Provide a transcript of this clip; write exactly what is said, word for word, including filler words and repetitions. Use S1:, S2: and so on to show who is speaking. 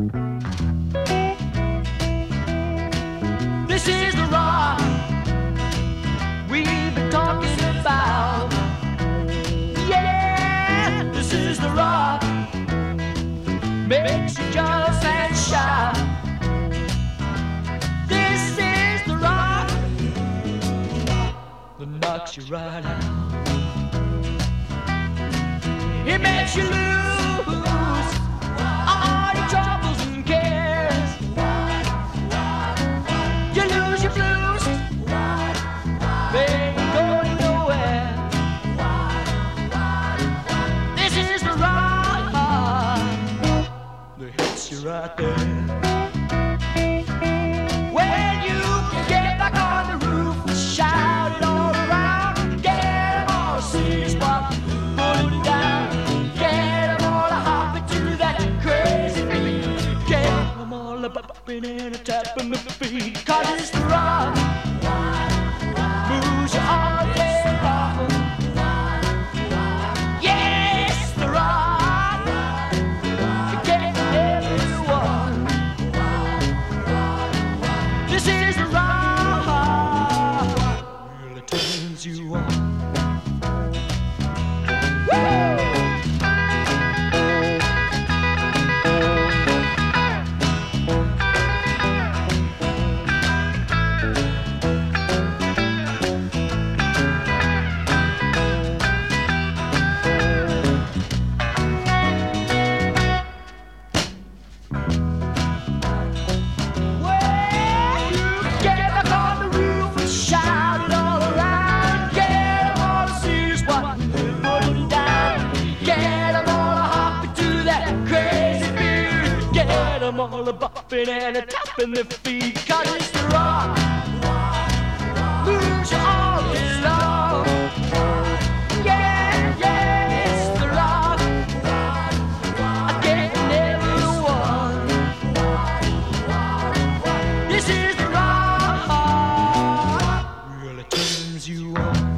S1: This is the rock we've been talking about. Yeah, this is the rock makes you jump and shout. This is the rock that knocks you right out. It makes you lose all your troubles and cares. You lose your blues, they ain't going nowhere. This is the rock that hits you right there. When you can get back on the roof and shout it all around, get 'em all to see spot, put it down, get 'em all to hop into that crazy beat, get 'em all a bumping and a tapping the feet, 'cause it's the rock, moves you all day long. Yeah, it's the rock, getting everyone. This is the rock, really turns you on. Woo! All a bumping and a tapping their feet, 'cause it's the rock, moves you all day long. Yeah, yeah, it's the rock, getting everyone. This is the rock, really turns you on.